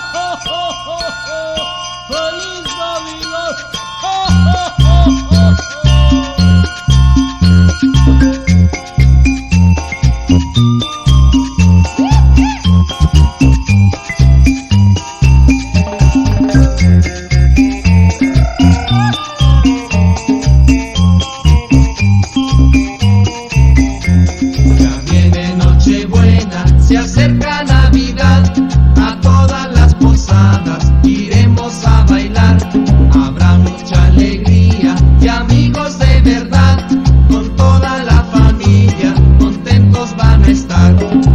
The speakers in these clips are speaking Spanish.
¡Feliz Navidad! Se acerca Navidad, a todas las posadas iremos a bailar. Habrá mucha alegría y amigos de verdad, con toda la familia contentos van a estar.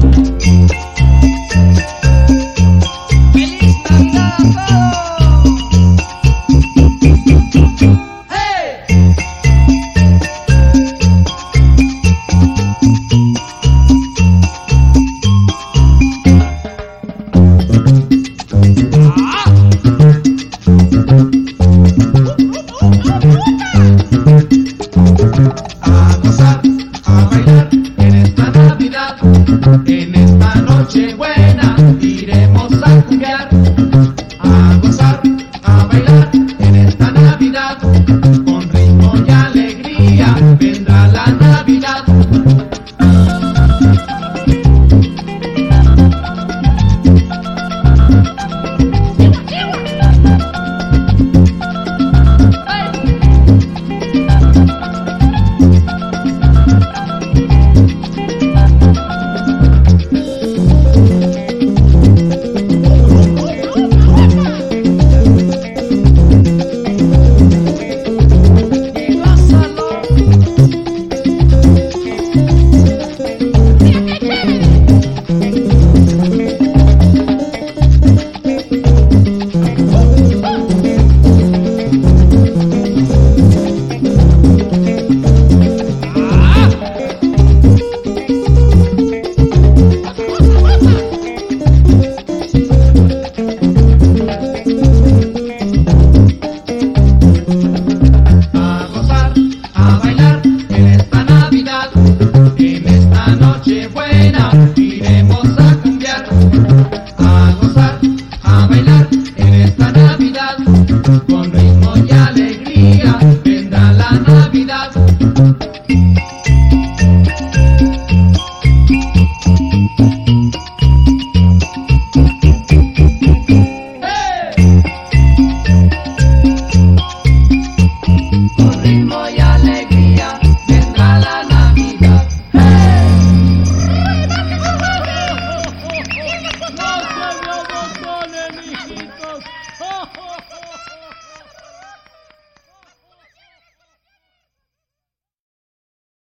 ¡Feliz Navidad a todos! ¡Hey! A gozar, a bailar en esta Navidad, en esta noche buena.